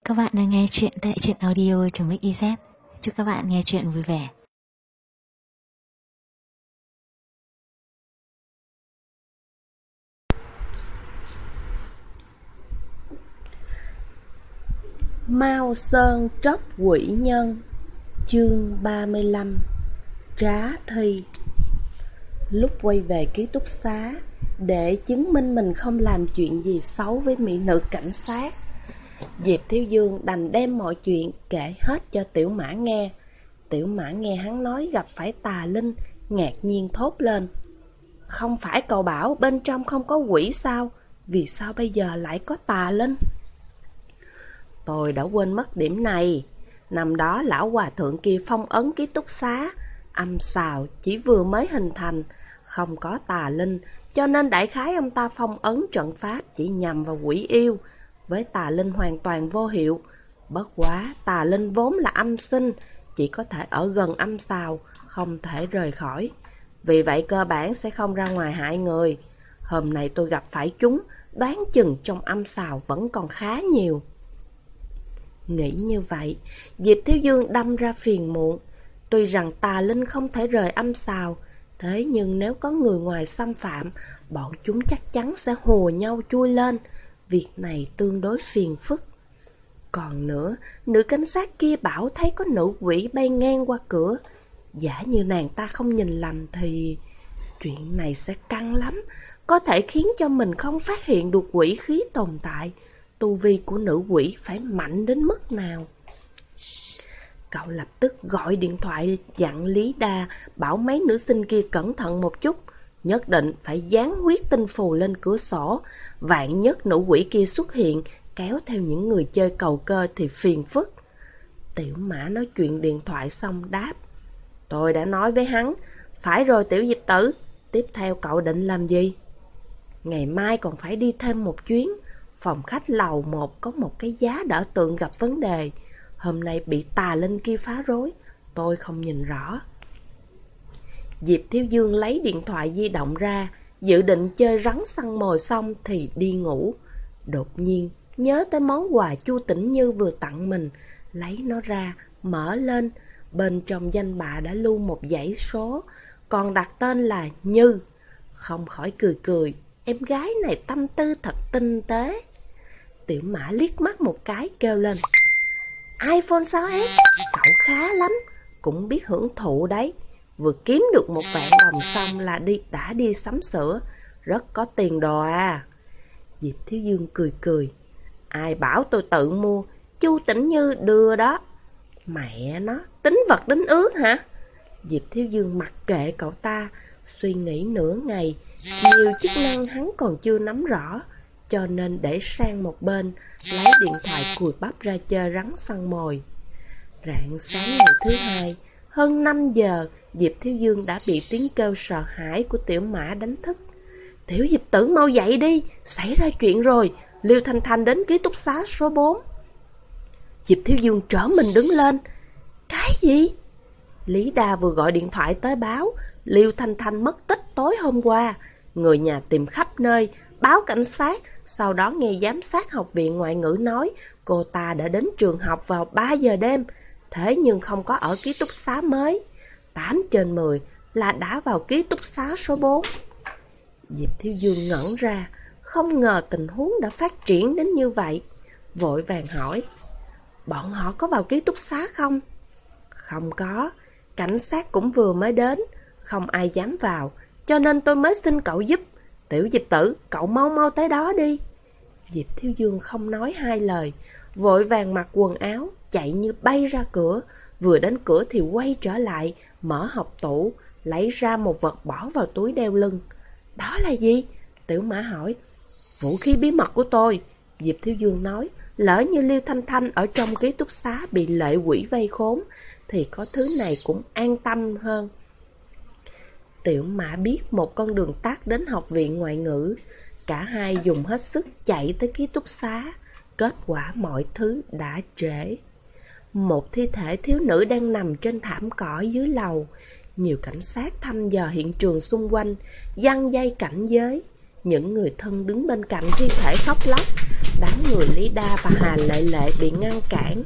Các bạn đang nghe chuyện tại truyện audio.mix.iz. Chúc các bạn nghe chuyện vui vẻ. Mao Sơn tróc quỷ nhân. Chương 35. Trá thi. Lúc quay về ký túc xá, để chứng minh mình không làm chuyện gì xấu với mỹ nữ cảnh sát, Diệp Thiếu Dương đành đem mọi chuyện kể hết cho Tiểu Mã nghe. Tiểu Mã nghe hắn nói gặp phải tà linh, ngạc nhiên thốt lên: "Không phải cậu bảo bên trong không có quỷ sao? Vì sao bây giờ lại có tà linh?" Tôi đã quên mất điểm này. Năm đó lão hòa thượng kia phong ấn ký túc xá, âm xào chỉ vừa mới hình thành, không có tà linh, cho nên đại khái ông ta phong ấn trận pháp chỉ nhằm vào quỷ yêu, với tà linh hoàn toàn vô hiệu. Bất quá tà linh vốn là âm sinh, chỉ có thể ở gần âm xào, không thể rời khỏi. Vì vậy cơ bản sẽ không ra ngoài hại người. Hôm nay tôi gặp phải chúng, đoán chừng trong âm xào vẫn còn khá nhiều. Nghĩ như vậy, Diệp Thiếu Dương đâm ra phiền muộn. Tuy rằng tà linh không thể rời âm xào, thế nhưng nếu có người ngoài xâm phạm, bọn chúng chắc chắn sẽ hùa nhau chui lên. Việc này tương đối phiền phức. Còn nữa, nữ cảnh sát kia bảo thấy có nữ quỷ bay ngang qua cửa. Giả như nàng ta không nhìn lầm thì chuyện này sẽ căng lắm, có thể khiến cho mình không phát hiện được quỷ khí tồn tại. Tu vi của nữ quỷ phải mạnh đến mức nào? Cậu lập tức gọi điện thoại dặn Lý Đa bảo mấy nữ sinh kia cẩn thận một chút, nhất định phải dán huyết tinh phù lên cửa sổ. Vạn nhất nữ quỷ kia xuất hiện kéo theo những người chơi cầu cơ thì phiền phức. Tiểu Mã nói chuyện điện thoại xong đáp: "Tôi đã nói với hắn." "Phải rồi Tiểu Diệp Tử, tiếp theo cậu định làm gì?" "Ngày mai còn phải đi thêm một chuyến. Phòng khách lầu 1 có một cái giá đỡ tượng gặp vấn đề. Hôm nay bị tà linh kia phá rối, tôi không nhìn rõ." Diệp Thiếu Dương lấy điện thoại di động ra, dự định chơi rắn săn mồi xong thì đi ngủ. Đột nhiên nhớ tới món quà Chu Tĩnh Như vừa tặng mình, lấy nó ra, mở lên. Bên trong danh bạ đã lưu một dãy số, còn đặt tên là Như. Không khỏi cười cười, em gái này tâm tư thật tinh tế. Tiểu Mã liếc mắt một cái kêu lên: "iPhone 6s, cậu khá lắm, cũng biết hưởng thụ đấy. Vừa kiếm được 1.000.000 xong là đã đi sắm sửa, rất có tiền đồ à." Diệp Thiếu Dương cười cười: "Ai bảo tôi tự mua, Chu Tĩnh Như đưa đó." "Mẹ nó, tính vật đến ước hả?" Diệp Thiếu Dương mặc kệ cậu ta, suy nghĩ nửa ngày, nhiều chức năng hắn còn chưa nắm rõ, cho nên để sang một bên, lấy điện thoại cùi bắp ra chơi rắn săn mồi. Rạng sáng ngày thứ hai, hơn 5 giờ, Diệp Thiếu Dương đã bị tiếng kêu sợ hãi của Tiểu Mã đánh thức. "Tiểu Diệp Tử mau dậy đi, xảy ra chuyện rồi, Liêu Thanh Thanh đến ký túc xá số 4. Diệp Thiếu Dương trở mình đứng lên. "Cái gì?" Lý Đa vừa gọi điện thoại tới báo Liêu Thanh Thanh mất tích tối hôm qua. Người nhà tìm khắp nơi, báo cảnh sát, sau đó nghe giám sát học viện ngoại ngữ nói cô ta đã đến trường học vào 3 giờ đêm, thế nhưng không có ở ký túc xá mới. 8 trên 10 là đã vào ký túc xá số 4. Diệp Thiếu Dương ngẩn ra, không ngờ tình huống đã phát triển đến như vậy. Vội vàng hỏi: "Bọn họ có vào ký túc xá không?" "Không có, cảnh sát cũng vừa mới đến, không ai dám vào, cho nên tôi mới xin cậu giúp. Tiểu Diệp Tử, cậu mau mau tới đó đi." Diệp Thiếu Dương không nói hai lời, vội vàng mặc quần áo, chạy như bay ra cửa. Vừa đến cửa thì quay trở lại, mở hộc tủ, lấy ra một vật bỏ vào túi đeo lưng. "Đó là gì?" Tiểu Mã hỏi. "Vũ khí bí mật của tôi." Diệp Thiếu Dương nói. Lỡ như Liêu Thanh Thanh ở trong ký túc xá bị lệ quỷ vây khốn, thì có thứ này cũng an tâm hơn. Tiểu Mã biết một con đường tắt đến học viện ngoại ngữ. Cả hai dùng hết sức chạy tới ký túc xá. Kết quả mọi thứ đã trễ. Một thi thể thiếu nữ đang nằm trên thảm cỏ dưới lầu. Nhiều cảnh sát thăm dò hiện trường xung quanh, giăng dây cảnh giới. Những người thân đứng bên cạnh thi thể khóc lóc. đám người Lý Đa và Hà Lệ Lệ bị ngăn cản.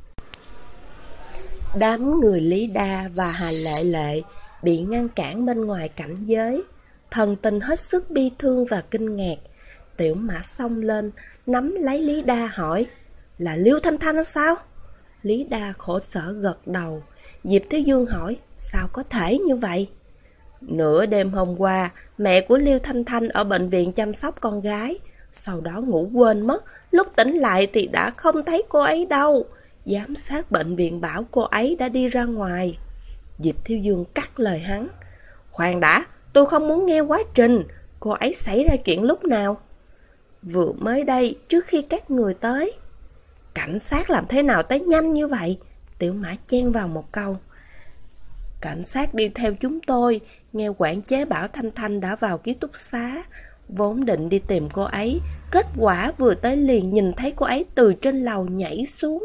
Đám người Lý Đa và Hà Lệ Lệ bị ngăn cản bên ngoài cảnh giới, thần tình hết sức bi thương và kinh ngạc. Tiểu Mã xông lên, nắm lấy Lý Đa hỏi, là Liêu Thanh Thanh sao? Lý Đa khổ sở gật đầu. Diệp Thiếu Dương hỏi, sao có thể như vậy? Nửa đêm hôm qua, mẹ của Liêu Thanh Thanh ở bệnh viện chăm sóc con gái, sau đó ngủ quên mất, lúc tỉnh lại thì đã không thấy cô ấy đâu. Giám sát bệnh viện bảo cô ấy đã đi ra ngoài. Diệp Thiếu Dương cắt lời hắn. Khoan đã, tôi không muốn nghe quá trình. Cô ấy xảy ra chuyện lúc nào? Vừa mới đây, trước khi các người tới. Cảnh sát làm thế nào tới nhanh như vậy? Tiểu Mã chen vào một câu. Cảnh sát đi theo chúng tôi, nghe quản chế bảo Thanh Thanh đã vào ký túc xá. Vốn định đi tìm cô ấy, kết quả vừa tới liền nhìn thấy cô ấy từ trên lầu nhảy xuống.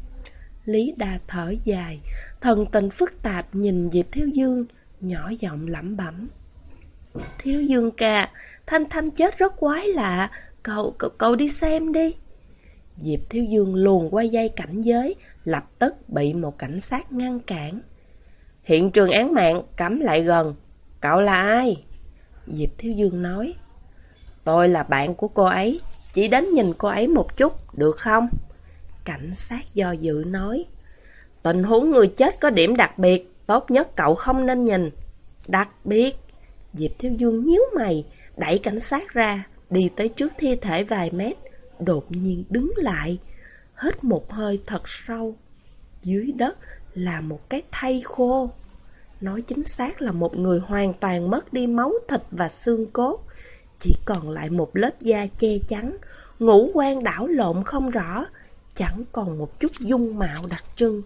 Lý Đa thở dài, thần tình phức tạp nhìn Diệp Thiếu Dương, nhỏ giọng lẩm bẩm. Thiếu Dương ca, Thanh Thanh chết rất quái lạ, cậu đi xem đi. Diệp Thiếu Dương luồn qua dây cảnh giới, lập tức bị một cảnh sát ngăn cản. Hiện trường án mạng, cấm lại gần. Cậu là ai? Diệp Thiếu Dương nói. Tôi là bạn của cô ấy, chỉ đến nhìn cô ấy một chút, được không? Cảnh sát do dự nói. Tình huống người chết có điểm đặc biệt, tốt nhất cậu không nên nhìn. Đặc biệt? Diệp Thiếu Dương nhíu mày, đẩy cảnh sát ra, đi tới trước thi thể vài mét, đột nhiên đứng lại, hít một hơi thật sâu. Dưới đất là một cái thây khô. Nói chính xác là một người hoàn toàn mất đi máu thịt và xương cốt, chỉ còn lại một lớp da che chắn, ngũ quan đảo lộn không rõ, chẳng còn một chút dung mạo đặc trưng.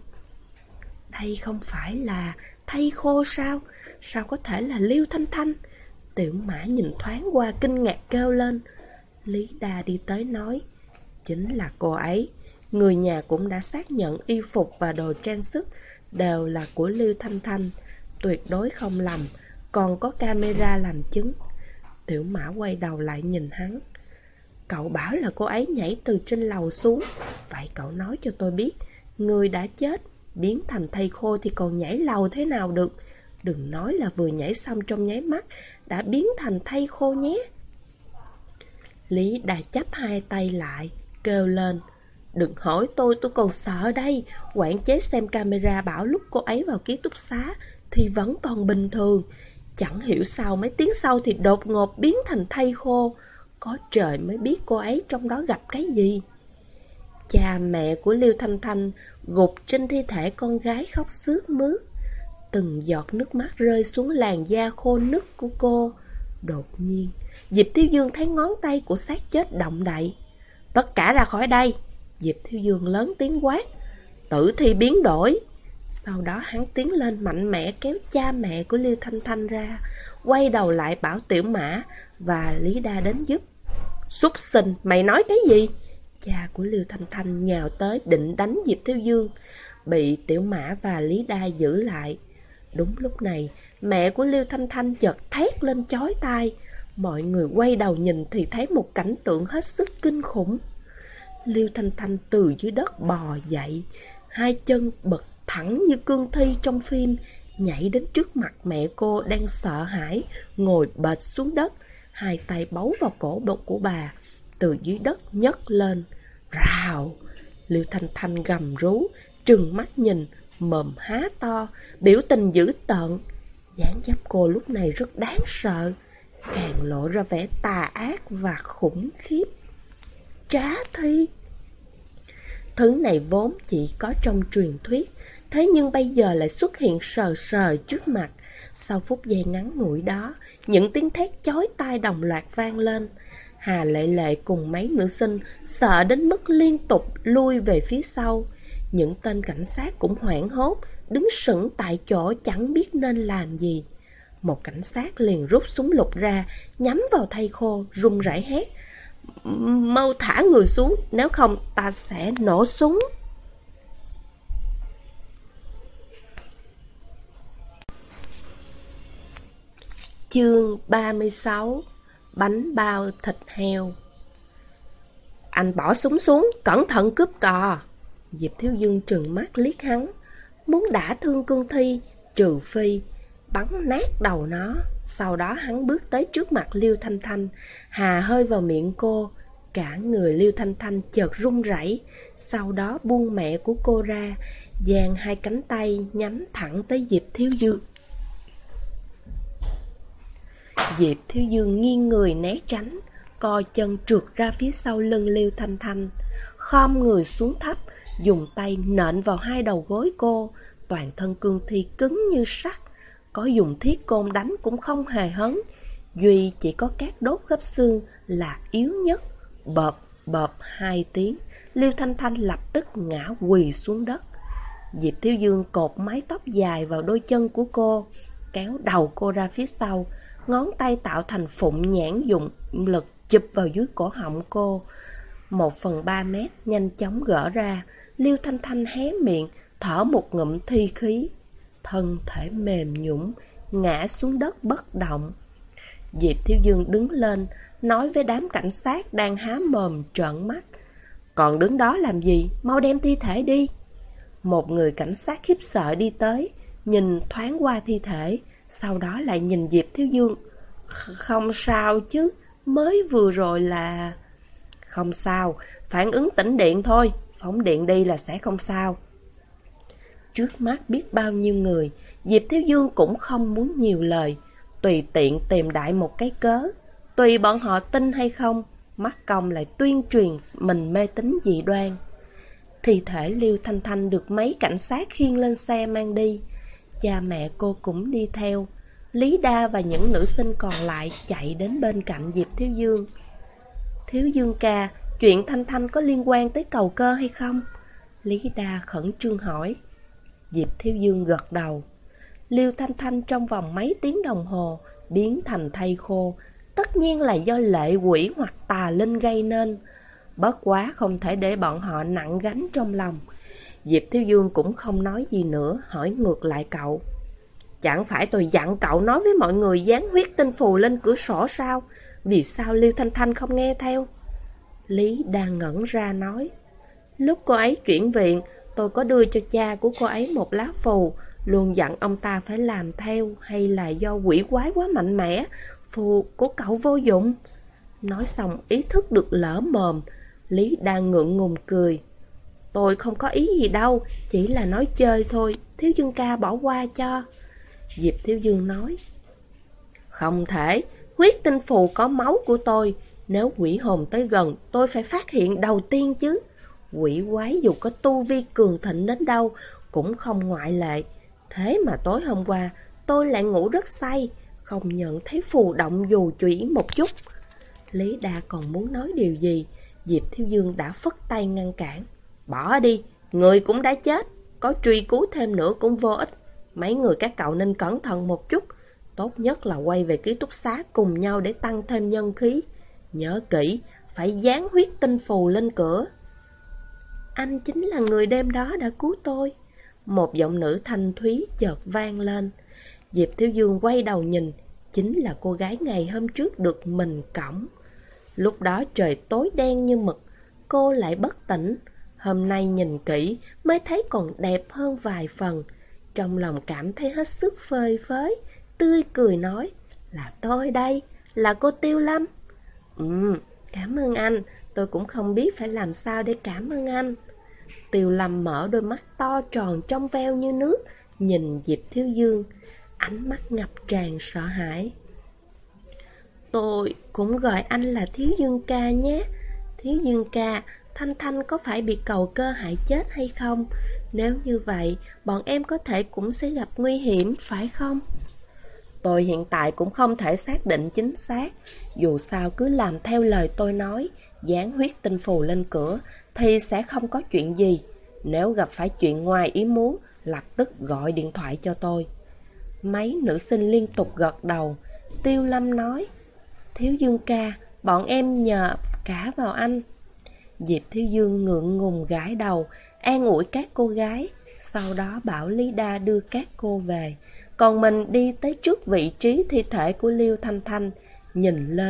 Đây không phải là thây khô sao? Sao có thể là Liêu Thanh Thanh? Tiểu Mã nhìn thoáng qua kinh ngạc kêu lên. Lý Đa đi tới nói, chính là cô ấy. Người nhà cũng đã xác nhận y phục và đồ trang sức đều là của Liêu Thanh Thanh, tuyệt đối không lầm, còn có camera làm chứng. Tiểu Mã quay đầu lại nhìn hắn. Cậu bảo là cô ấy nhảy từ trên lầu xuống, vậy cậu nói cho tôi biết, người đã chết, biến thành thây khô thì còn nhảy lầu thế nào được? Đừng nói là vừa nhảy xong trong nháy mắt đã biến thành thây khô nhé. Lý Đà chắp hai tay lại, kêu lên. Đừng hỏi tôi còn sợ đây. Quản chế xem camera bảo lúc cô ấy vào ký túc xá thì vẫn còn bình thường. Chẳng hiểu sao mấy tiếng sau thì đột ngột biến thành thây khô. Có trời mới biết cô ấy trong đó gặp cái gì. Cha mẹ của Liêu Thanh Thanh gục trên thi thể con gái khóc sướt mướt. Từng giọt nước mắt rơi xuống làn da khô nứt của cô. Đột nhiên, Diệp Thiếu Dương thấy ngón tay của xác chết động đậy. Tất cả ra khỏi đây. Diệp Thiếu Dương lớn tiếng quát. Tử thi biến đổi. Sau đó hắn tiến lên mạnh mẽ kéo cha mẹ của Liêu Thanh Thanh ra, quay đầu lại bảo Tiểu Mã và Lý Đa đến giúp. Súc sinh, mày nói cái gì? Cha của Liêu Thanh Thanh nhào tới định đánh Diệp Thiếu Dương, bị Tiểu Mã và Lý Đa giữ lại. Đúng lúc này, mẹ của Liêu Thanh Thanh chợt thét lên chói tai. Mọi người quay đầu nhìn thì thấy một cảnh tượng hết sức kinh khủng. Liêu Thanh Thanh từ dưới đất bò dậy, hai chân bật thẳng như cương thi trong phim, nhảy đến trước mặt mẹ cô đang sợ hãi, ngồi bệt xuống đất, hai tay bấu vào cổ bụng của bà, từ dưới đất nhấc lên. Rào! Liêu Thanh Thanh gầm rú, trừng mắt nhìn, mồm há to, biểu tình dữ tợn. Dáng dấp cô lúc này rất đáng sợ, càng lộ ra vẻ tà ác và khủng khiếp. Trá thi! Thứ này vốn chỉ có trong truyền thuyết, thế nhưng bây giờ lại xuất hiện sờ sờ trước mặt. Sau phút giây ngắn ngủi đó, những tiếng thét chói tai đồng loạt vang lên. Hà Lệ Lệ cùng mấy nữ sinh sợ đến mức liên tục lui về phía sau. Những tên cảnh sát cũng hoảng hốt, đứng sững tại chỗ chẳng biết nên làm gì. Một cảnh sát liền rút súng lục ra, nhắm vào thây khô, run rẩy hét. Mau thả người xuống, nếu không ta sẽ nổ súng. Chương 36. Bánh bao thịt heo. Anh bỏ súng xuống, cẩn thận cướp cò. Diệp Thiếu Dương trừng mắt liếc hắn, muốn đả thương cương thi, trừ phi bắn nát đầu nó. Sau đó hắn bước tới trước mặt Liêu Thanh Thanh, hà hơi vào miệng cô. Cả người Liêu Thanh Thanh chợt run rẩy, sau đó buông mẹ của cô ra, dang hai cánh tay nhắm thẳng tới Diệp Thiếu Dương. Diệp Thiếu Dương nghiêng người né tránh, co chân trượt ra phía sau lưng Liêu Thanh Thanh, khom người xuống thấp, dùng tay nện vào hai đầu gối cô. Toàn thân cương thi cứng như sắt, có dùng thiết côn đánh cũng không hề hấn, duy chỉ có các đốt khớp xương là yếu nhất. Bợp bợp hai tiếng, Liêu Thanh Thanh lập tức ngã quỳ xuống đất. Diệp Thiếu Dương cột mái tóc dài vào đôi chân của cô, kéo đầu cô ra phía sau, ngón tay tạo thành phụng nhãn dụng lực chụp vào dưới cổ họng cô. 1/3 mét nhanh chóng gỡ ra, Liêu Thanh Thanh hé miệng, thở một ngụm thi khí. Thân thể mềm nhũn, ngã xuống đất bất động. Diệp Thiếu Dương đứng lên, nói với đám cảnh sát đang há mồm trợn mắt: còn đứng đó làm gì, mau đem thi thể đi. Một người cảnh sát khiếp sợ đi tới, nhìn thoáng qua thi thể, sau đó lại nhìn Diệp Thiếu Dương. Không sao chứ, mới vừa rồi là... Không sao, phản ứng tĩnh điện thôi, phóng điện đi là sẽ không sao. Trước mắt biết bao nhiêu người, Diệp Thiếu Dương cũng không muốn nhiều lời, tùy tiện tìm đại một cái cớ. Tùy bọn họ tin hay không, mắc công lại tuyên truyền mình mê tín dị đoan. Thi thể Liêu Thanh Thanh được mấy cảnh sát khiêng lên xe mang đi. Cha mẹ cô cũng đi theo. Lý Đa và những nữ sinh còn lại chạy đến bên cạnh Diệp Thiếu Dương. Thiếu Dương ca, chuyện Thanh Thanh có liên quan tới cầu cơ hay không? Lý Đa khẩn trương hỏi. Diệp Thiếu Dương gật đầu. Liêu Thanh Thanh trong vòng mấy tiếng đồng hồ biến thành thây khô, tất nhiên là do lệ quỷ hoặc tà linh gây nên. Bất quá không thể để bọn họ nặng gánh trong lòng. Diệp Thiếu Dương cũng không nói gì nữa, hỏi ngược lại cậu. Chẳng phải tôi dặn cậu nói với mọi người dán huyết tinh phù lên cửa sổ sao? Vì sao Liêu Thanh Thanh không nghe theo? Lý đang ngẩn ra nói. Lúc cô ấy chuyển viện, tôi có đưa cho cha của cô ấy một lá phù, luôn dặn ông ta phải làm theo, hay là do quỷ quái quá mạnh mẽ, phù của cậu vô dụng? Nói xong ý thức được lỡ mồm, Lý đang ngượng ngùng cười. Tôi không có ý gì đâu, chỉ là nói chơi thôi, Thiếu Dương ca bỏ qua cho. Diệp Thiếu Dương nói. Không thể, huyết tinh phù có máu của tôi, nếu quỷ hồn tới gần tôi phải phát hiện đầu tiên chứ. Quỷ quái dù có tu vi cường thịnh đến đâu cũng không ngoại lệ. Thế mà tối hôm qua tôi lại ngủ rất say, không nhận thấy phù động dù chỉ một chút. Lý Đa còn muốn nói điều gì, Diệp Thiếu Dương đã phất tay ngăn cản. Bỏ đi, người cũng đã chết, có truy cứu thêm nữa cũng vô ích. Mấy người các cậu nên cẩn thận một chút, tốt nhất là quay về ký túc xá cùng nhau để tăng thêm nhân khí. Nhớ kỹ, phải dán huyết tinh phù lên cửa. Anh chính là người đêm đó đã cứu tôi. Một giọng nữ thanh thúy chợt vang lên. Diệp Thiếu Dương quay đầu nhìn, chính là cô gái ngày hôm trước được mình cõng. Lúc đó trời tối đen như mực, cô lại bất tỉnh. Hôm nay nhìn kỹ mới thấy còn đẹp hơn vài phần. Trong lòng cảm thấy hết sức phơi phới, tươi cười nói. Là tôi đây, là cô Tiêu Lâm. Cảm ơn anh, tôi cũng không biết phải làm sao để cảm ơn anh. Tiêu Lâm mở đôi mắt to tròn trong veo như nước, nhìn Diệp Thiếu Dương, ánh mắt ngập tràn sợ hãi. Tôi cũng gọi anh là Thiếu Dương ca nhé. Thiếu Dương ca, Thanh Thanh có phải bị cầu cơ hại chết hay không? Nếu như vậy, bọn em có thể cũng sẽ gặp nguy hiểm, phải không? Tôi hiện tại cũng không thể xác định chính xác. Dù sao cứ làm theo lời tôi nói, dán huyết tinh phù lên cửa, thì sẽ không có chuyện gì. Nếu gặp phải chuyện ngoài ý muốn, lập tức gọi điện thoại cho tôi. Mấy nữ sinh liên tục gật đầu. Tiêu Lâm nói. Thiếu Dương ca, bọn em nhờ cả vào anh. Diệp Thiếu Dương ngượng ngùng gãi đầu, an ủi các cô gái, sau đó bảo Lý Đa đưa các cô về. Còn mình đi tới trước vị trí thi thể của Liêu Thanh Thanh, nhìn lên,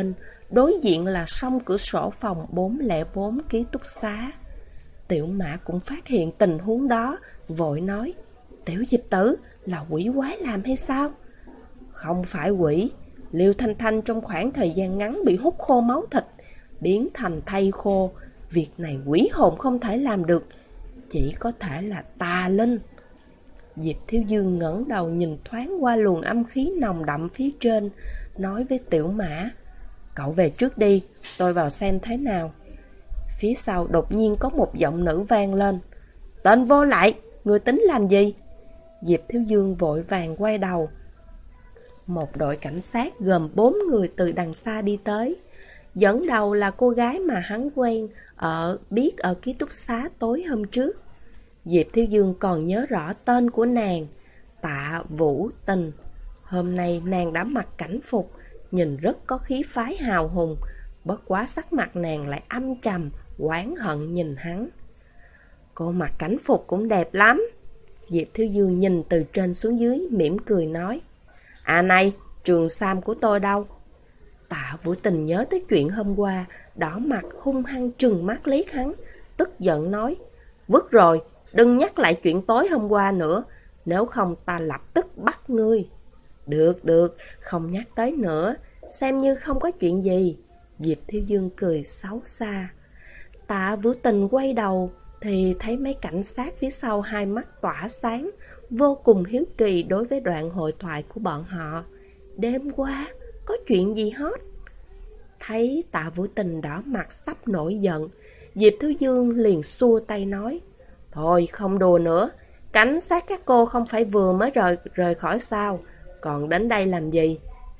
đối diện là song cửa sổ phòng 404 ký túc xá. Tiểu Mã cũng phát hiện tình huống đó, vội nói: Tiểu Diệp Tử, là quỷ quái làm hay sao? Không phải quỷ, Liêu Thanh Thanh trong khoảng thời gian ngắn bị hút khô máu thịt, biến thành thây khô. Việc này quỷ hồn không thể làm được, chỉ có thể là tà linh. Diệp Thiếu Dương ngẩng đầu nhìn thoáng qua luồng âm khí nồng đậm phía trên, nói với Tiểu Mã: Cậu về trước đi, tôi vào xem thế nào. Phía sau đột nhiên có một giọng nữ vang lên: Tên vô lại, người tính làm gì? Diệp Thiếu Dương vội vàng quay đầu. Một đội cảnh sát gồm 4 người từ đằng xa đi tới. Dẫn đầu là cô gái mà hắn quen biết ở ký túc xá tối hôm trước. Diệp Thiếu Dương còn nhớ rõ tên của nàng, Tạ Vũ Tình. Hôm nay nàng đã mặc cảnh phục, nhìn rất có khí phái hào hùng, bất quá sắc mặt nàng lại âm trầm, oán hận nhìn hắn. Cô mặc cảnh phục cũng đẹp lắm. Diệp Thiếu Dương nhìn từ trên xuống dưới, mỉm cười nói: À này, trường sam của tôi đâu? Tạ Vũ Tình nhớ tới chuyện hôm qua, đỏ mặt hung hăng trừng mắt liếc hắn, tức giận nói: Vứt rồi, đừng nhắc lại chuyện tối hôm qua nữa, nếu không ta lập tức bắt ngươi. Được, không nhắc tới nữa, xem như không có chuyện gì. Diệp Thiếu Dương cười xấu xa. Tạ Vũ Tình quay đầu thì thấy mấy cảnh sát phía sau hai mắt tỏa sáng, vô cùng hiếu kỳ đối với đoạn hội thoại của bọn họ. Đêm qua có chuyện gì hot? Thấy Tạ Vũ Tình đỏ mặt sắp nổi giận, Diệp Thiếu Dương liền xua tay nói: Thôi không đùa nữa, cảnh sát các cô không phải vừa mới rời khỏi sao, còn đến đây làm gì?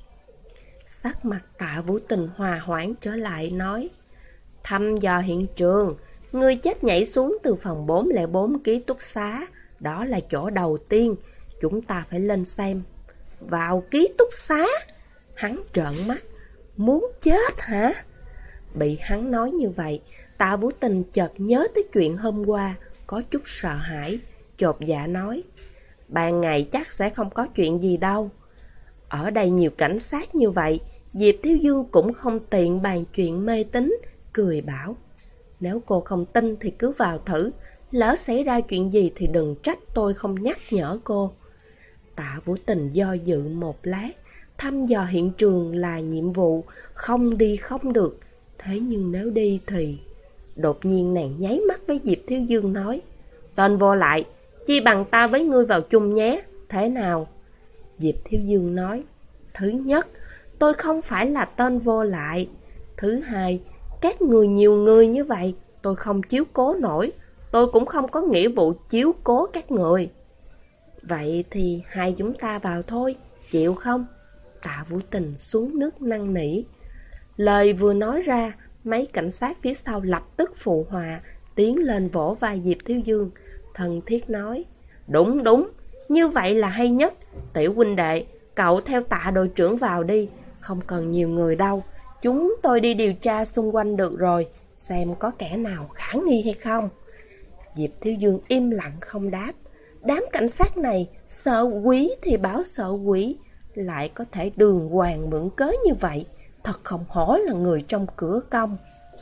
Sắc mặt Tạ Vũ Tình hòa hoãn trở lại, nói: Thăm dò hiện trường, người chết nhảy xuống từ phòng 404 ký túc xá, đó là chỗ đầu tiên, chúng ta phải lên xem. Vào ký túc xá? Hắn trợn mắt: Muốn chết hả? Bị hắn nói như vậy, Tạ Vũ Tình chợt nhớ tới chuyện hôm qua, có chút sợ hãi, chột dạ nói: Ban ngày chắc sẽ không có chuyện gì đâu. Ở đây nhiều cảnh sát như vậy, Diệp Thiếu Dương cũng không tiện bàn chuyện mê tín, cười bảo: Nếu cô không tin thì cứ vào thử, lỡ xảy ra chuyện gì thì đừng trách tôi không nhắc nhở cô. Tạ Vũ Tình do dự một lát, thăm dò hiện trường là nhiệm vụ, không đi không được. Thế nhưng nếu đi thì... Đột nhiên nàng nháy mắt với Diệp Thiếu Dương nói: Tên vô lại, chi bằng ta với ngươi vào chung nhé, thế nào? Diệp Thiếu Dương nói: Thứ nhất, tôi không phải là tên vô lại. Thứ hai, các người nhiều người như vậy, tôi không chiếu cố nổi. Tôi cũng không có nghĩa vụ chiếu cố các người. Vậy thì hai chúng ta vào thôi, chịu không? Tạ Vũ Tình xuống nước năn nỉ. Lời vừa nói ra, mấy cảnh sát phía sau lập tức phụ họa, tiến lên vỗ vai Diệp Thiếu Dương, thân thiết nói: Đúng, như vậy là hay nhất. Tiểu huynh đệ, cậu theo Tạ đội trưởng vào đi, không cần nhiều người đâu. Chúng tôi đi điều tra xung quanh được rồi, xem có kẻ nào khả nghi hay không. Diệp Thiếu Dương im lặng không đáp. Đám cảnh sát này sợ quỷ thì bảo sợ quỷ, lại có thể đường hoàng mượn cớ như vậy, thật không hổ là người trong cửa công.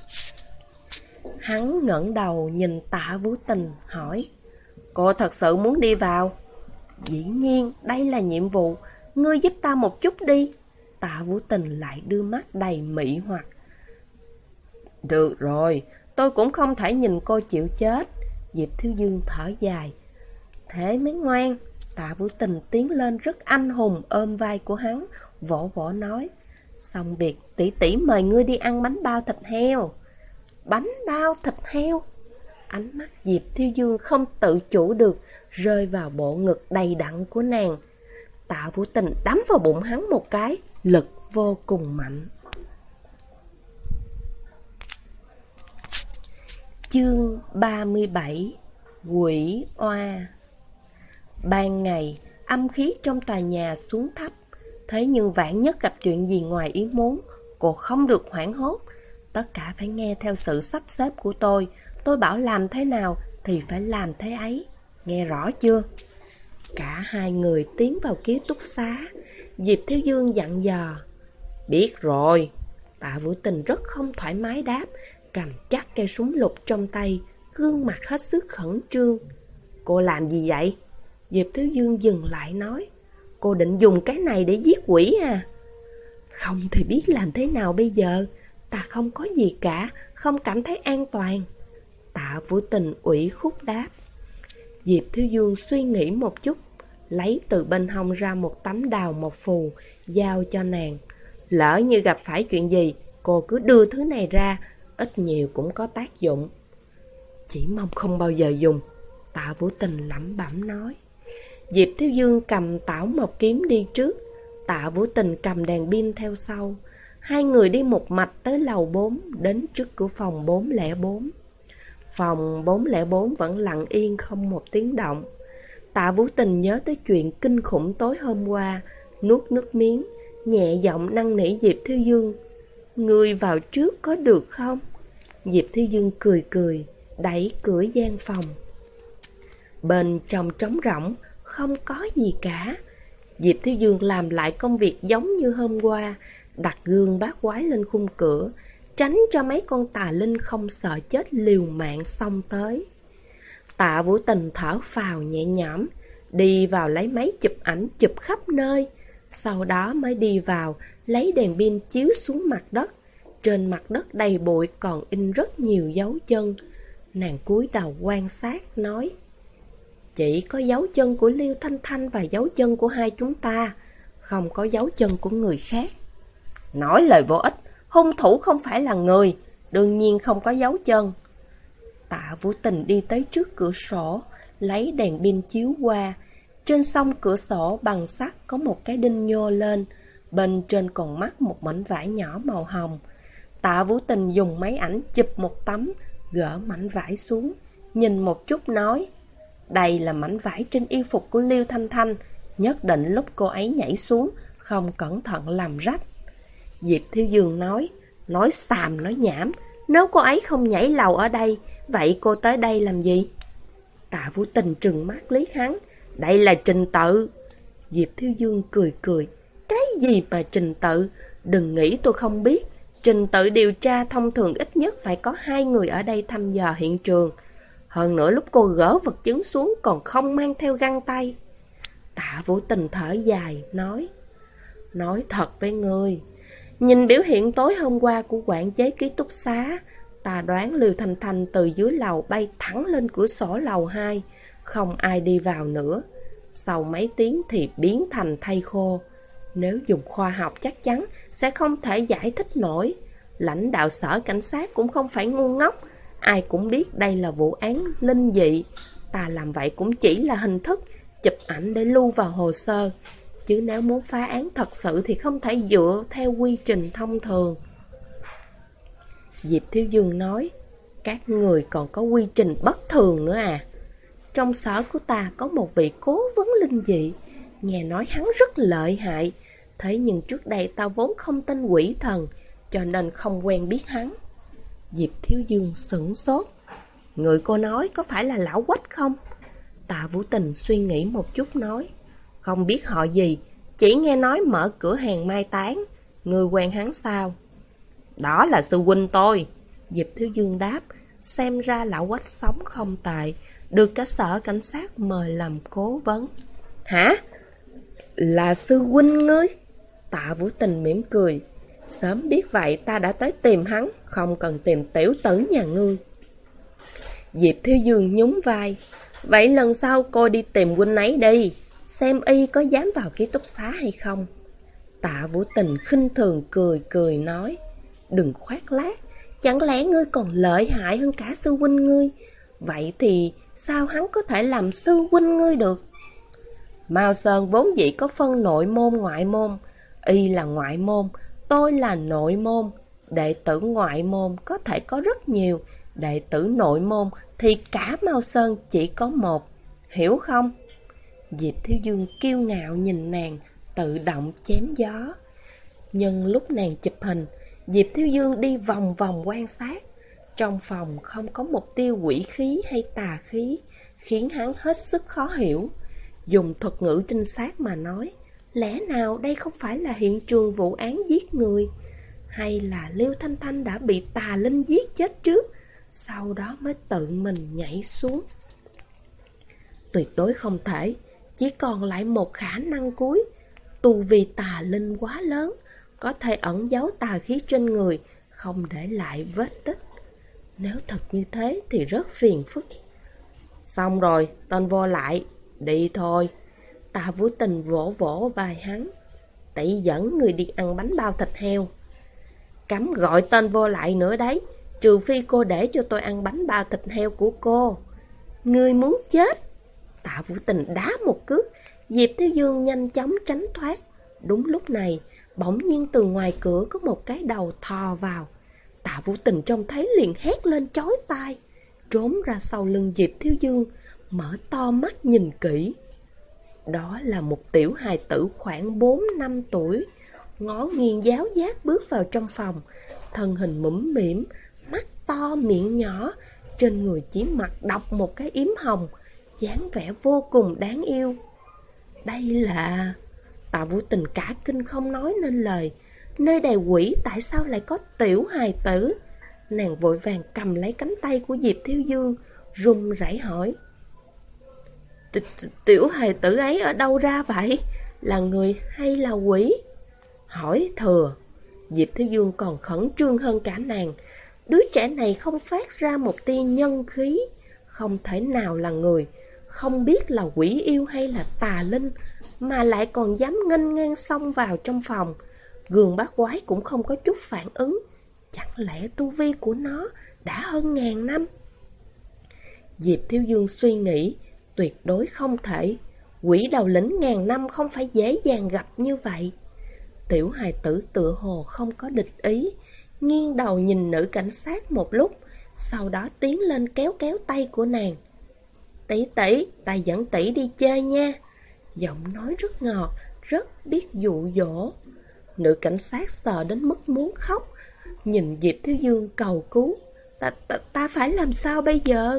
Hắn ngẩng đầu nhìn Tạ Vũ Tình hỏi: Cô thật sự muốn đi vào? Dĩ nhiên, đây là nhiệm vụ, ngươi giúp ta một chút đi. Tạ Vũ Tình lại đưa mắt đầy mị hoặc. Được rồi, tôi cũng không thể nhìn cô chịu chết. Diệp Thiếu Dương thở dài. Thế mới ngoan. Tạ Vũ Tình tiến lên rất anh hùng, ôm vai của hắn, vỗ vỗ nói: Xong việc, tỷ tỷ mời ngươi đi ăn bánh bao thịt heo. Bánh bao thịt heo? Ánh mắt Diệp Thiếu Dương không tự chủ được rơi vào bộ ngực đầy đặn của nàng. Tạ Vũ Tình đấm vào bụng hắn một cái, lực vô cùng mạnh. Chương 37: Quỷ oa. Ban ngày, âm khí trong tòa nhà xuống thấp. Thế nhưng vạn nhất gặp chuyện gì ngoài ý muốn, cô không được hoảng hốt. Tất cả phải nghe theo sự sắp xếp của tôi. Tôi bảo làm thế nào thì phải làm thế ấy. Nghe rõ chưa? Cả hai người tiến vào ký túc xá. Diệp Thiếu Dương dặn dò: Biết rồi. Tạ Vũ Tình rất không thoải mái đáp, cầm chắc cây súng lục trong tay, gương mặt hết sức khẩn trương. Cô làm gì vậy? Diệp Thiếu Dương dừng lại nói. Cô định dùng cái này để giết quỷ à? Không thì biết làm thế nào bây giờ? Ta không có gì cả, không cảm thấy an toàn. Tạ Vũ Tình ủy khuất đáp. Diệp Thiếu Dương suy nghĩ một chút, lấy từ bên hông ra một tấm đào mộc phù, giao cho nàng. Lỡ như gặp phải chuyện gì, cô cứ đưa thứ này ra, ít nhiều cũng có tác dụng. Chỉ mong không bao giờ dùng, Tạ Vũ Tình lẩm bẩm nói. Diệp Thiếu Dương cầm tảo mộc kiếm đi trước, Tạ Vũ Tình cầm đèn pin theo sau. Hai người đi một mạch tới lầu 4, đến trước cửa phòng 404. Phòng 404 vẫn lặng yên không một tiếng động. Tạ Vũ Tình nhớ tới chuyện kinh khủng tối hôm qua, nuốt nước miếng, nhẹ giọng năn nỉ Diệp Thiếu Dương. Ngươi vào trước có được không? Diệp Thiếu Dương cười cười, đẩy cửa gian phòng. Bên trong trống rỗng, không có gì cả. Diệp Thiếu Dương làm lại công việc giống như hôm qua, đặt gương bát quái lên khung cửa, tránh cho mấy con tà linh không sợ chết liều mạng xông tới. Tạ Vũ Tình thở phào nhẹ nhõm, đi vào lấy máy chụp ảnh chụp khắp nơi, sau đó mới đi vào lấy đèn pin chiếu xuống mặt đất. Trên mặt đất đầy bụi còn in rất nhiều dấu chân. Nàng cúi đầu quan sát nói, chỉ có dấu chân của Liêu Thanh Thanh và dấu chân của hai chúng ta, không có dấu chân của người khác. Nói lời vô ích, hung thủ không phải là người, đương nhiên không có dấu chân. Tạ Vũ Tình đi tới trước cửa sổ, lấy đèn pin chiếu qua. Trên song cửa sổ bằng sắt có một cái đinh nhô lên, bên trên còn mắc một mảnh vải nhỏ màu hồng. Tạ Vũ Tình dùng máy ảnh chụp một tấm, gỡ mảnh vải xuống, nhìn một chút nói, đây là mảnh vải trên y phục của Liêu Thanh Thanh, nhất định lúc cô ấy nhảy xuống, không cẩn thận làm rách. Diệp Thiếu Dương nói xàm nói nhảm, nếu cô ấy không nhảy lầu ở đây, vậy cô tới đây làm gì? Tạ Vũ Tình trừng mắt liếc hắn, đây là trình tự. Diệp Thiếu Dương cười cười, cái gì mà trình tự, đừng nghĩ tôi không biết. Trình tự điều tra thông thường ít nhất phải có 2 người ở đây thăm dò hiện trường. Hơn nữa lúc cô gỡ vật chứng xuống còn không mang theo găng tay. Tạ Vũ Tình thở dài, nói thật với ngươi, nhìn biểu hiện tối hôm qua của quản chế ký túc xá, ta đoán Liêu Thanh Thanh từ dưới lầu bay thẳng lên cửa sổ lầu 2, không ai đi vào nữa. Sau mấy tiếng thì biến thành thây khô. Nếu dùng khoa học chắc chắn sẽ không thể giải thích nổi. Lãnh đạo sở cảnh sát cũng không phải ngu ngốc, ai cũng biết đây là vụ án linh dị. Ta làm vậy cũng chỉ là hình thức, chụp ảnh để lưu vào hồ sơ. Chứ nếu muốn phá án thật sự thì không thể dựa theo quy trình thông thường. Diệp Thiếu Dương nói, các người còn có quy trình bất thường nữa à? Trong sở của ta có một vị cố vấn linh dị, nghe nói hắn rất lợi hại. Thế nhưng trước đây ta vốn không tin quỷ thần, cho nên không quen biết hắn. Diệp Thiếu Dương sửng sốt. Người cô nói có phải là lão Quách không? Tạ Vũ Tình suy nghĩ một chút nói, không biết họ gì, chỉ nghe nói mở cửa hàng mai táng. Người quen hắn sao? Đó là sư huynh tôi. Diệp Thiếu Dương đáp, xem ra lão Quách sống không tệ, được cả sở cảnh sát mời làm cố vấn. Hả? Là sư huynh ngươi? Tạ Vũ Tình mỉm cười, sớm biết vậy ta đã tới tìm hắn, không cần tìm tiểu tử nhà ngươi. Diệp Thiếu Dương nhún vai, vậy lần sau cô đi tìm huynh ấy đi, xem y có dám vào ký túc xá hay không. Tạ Vũ Tình khinh thường cười nói, đừng khoác lác, chẳng lẽ ngươi còn lợi hại hơn cả sư huynh ngươi? Vậy thì sao hắn có thể làm sư huynh ngươi được? Mao Sơn vốn dĩ có phân nội môn ngoại môn, y là ngoại môn, tôi là nội môn. Đệ tử ngoại môn có thể có rất nhiều, đệ tử nội môn thì cả Mao Sơn chỉ có một, hiểu không? Diệp Thiếu Dương kiêu ngạo nhìn nàng, tự động chém gió. Nhưng lúc nàng chụp hình, Diệp Thiếu Dương đi vòng vòng quan sát. Trong phòng không có một tia quỷ khí hay tà khí, khiến hắn hết sức khó hiểu. Dùng thuật ngữ trinh sát mà nói, lẽ nào đây không phải là hiện trường vụ án giết người? Hay là Liêu Thanh Thanh đã bị tà linh giết chết trước, sau đó mới tự mình nhảy xuống? Tuyệt đối không thể. Chỉ còn lại một khả năng cuối. Tu vi tà linh quá lớn, có thể ẩn giấu tà khí trên người, không để lại vết tích. Nếu thật như thế thì rất phiền phức. Xong rồi, tên vô lại, đi thôi. Tạ Vũ Tình vỗ vỗ vai hắn. Tỷ dẫn người đi ăn bánh bao thịt heo. Cấm gọi tên vô lại nữa đấy, trừ phi cô để cho tôi ăn bánh bao thịt heo của cô. Ngươi muốn chết? Tạ Vũ Tình đá một cước, Diệp Thiếu Dương nhanh chóng tránh thoát. Đúng lúc này, bỗng nhiên từ ngoài cửa có một cái đầu thò vào. Tạ Vũ Tình trông thấy liền hét lên chói tai, trốn ra sau lưng Diệp Thiếu Dương, mở to mắt nhìn kỹ. Đó là một tiểu hài tử khoảng 4 năm tuổi, ngó nghiêng giáo giác bước vào trong phòng, thân hình mũm mĩm, mắt to miệng nhỏ, trên người chỉ mặc độc một cái yếm hồng, dáng vẻ vô cùng đáng yêu. Đây là... Tạ Vũ Tình cả kinh không nói nên lời. Nơi đầy quỷ tại sao lại có tiểu hài tử? Nàng vội vàng cầm lấy cánh tay của Diệp Thiếu Dương, run rẩy hỏi. Tiểu hài tử ấy ở đâu ra vậy? Là người hay là quỷ? Hỏi thừa. Diệp Thiếu Dương còn khẩn trương hơn cả nàng. Đứa trẻ này không phát ra một tia nhân khí, không thể nào là người, không biết là quỷ yêu hay là tà linh, mà lại còn dám nghênh ngang xông vào trong phòng. Gương bát quái cũng không có chút phản ứng. Chẳng lẽ tu vi của nó đã hơn 1000 năm? Diệp Thiếu Dương suy nghĩ, tuyệt đối không thể. Quỷ đầu lĩnh 1000 năm không phải dễ dàng gặp như vậy. Tiểu hài tử tựa hồ không có địch ý, nghiêng đầu nhìn nữ cảnh sát một lúc, sau đó tiến lên kéo kéo tay của nàng. Tỷ tỷ, ta dẫn tỷ đi chơi nha. Giọng nói rất ngọt, rất biết dụ dỗ. Nữ cảnh sát sợ đến mức muốn khóc, nhìn Diệp Thiếu Dương cầu cứu. Ta phải làm sao bây giờ?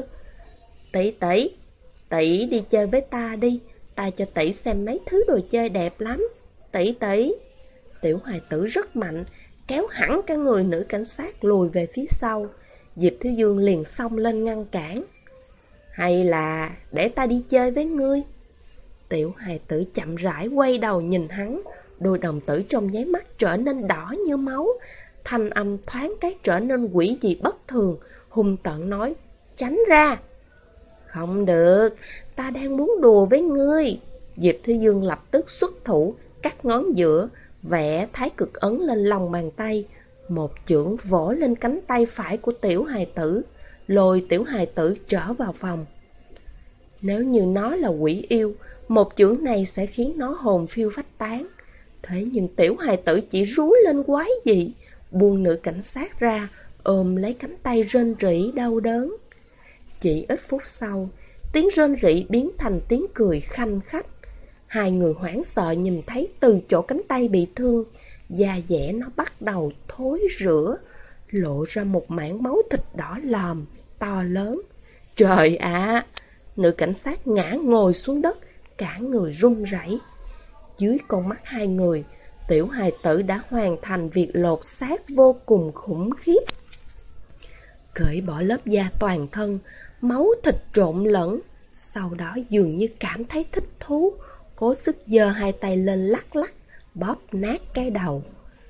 Tỷ đi chơi với ta đi, ta cho tỷ xem mấy thứ đồ chơi đẹp lắm. Tỷ. Tiểu hài tử rất mạnh, kéo hẳn cả người nữ cảnh sát lùi về phía sau. Diệp Thiếu Dương liền xông lên ngăn cản. Hay là để ta đi chơi với ngươi? Tiểu hài tử chậm rãi quay đầu nhìn hắn, đôi đồng tử trong nháy mắt trở nên đỏ như máu, thanh âm thoáng cái trở nên quỷ dị bất thường, hung tợn nói, tránh ra. Không được, ta đang muốn đùa với ngươi. Diệp Thiếu Dương lập tức xuất thủ, cắt ngón giữa, vẽ thái cực ấn lên lòng bàn tay, một chưởng vỗ lên cánh tay phải của tiểu hài tử, lôi tiểu hài tử trở vào phòng. Nếu như nó là quỷ yêu, một chưởng này sẽ khiến nó hồn phiêu phách tán. Thế nhưng tiểu hài tử chỉ rú lên quái dị, buông nữ cảnh sát ra, ôm lấy cánh tay rên rỉ đau đớn. Chỉ ít phút sau, tiếng rên rỉ biến thành tiếng cười khanh khách. Hai người hoảng sợ nhìn thấy từ chỗ cánh tay bị thương, da dẻ nó bắt đầu thối rữa, lộ ra một mảng máu thịt đỏ lòm, to lớn. Trời ạ! Nữ cảnh sát ngã ngồi xuống đất, cả người run rẩy. Dưới con mắt hai người, tiểu hài tử đã hoàn thành việc lột xác vô cùng khủng khiếp. Cởi bỏ lớp da toàn thân, máu thịt trộn lẫn, sau đó dường như cảm thấy thích thú, cố sức giơ hai tay lên lắc lắc, bóp nát cái đầu.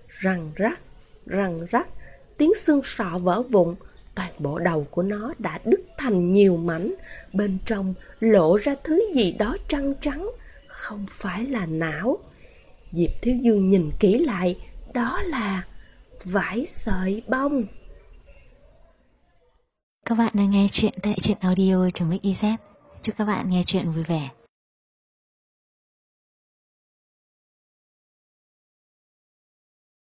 Răng rắc, tiếng xương sọ vỡ vụn, toàn bộ đầu của nó đã đứt thành nhiều mảnh, bên trong lộ ra thứ gì đó trắng trắng, không phải là não. Diệp Thiếu Dương nhìn kỹ lại, đó là vải sợi bông. Các bạn đang nghe chuyện tại truyện audio.mix.iz. Chúc các bạn nghe chuyện vui vẻ.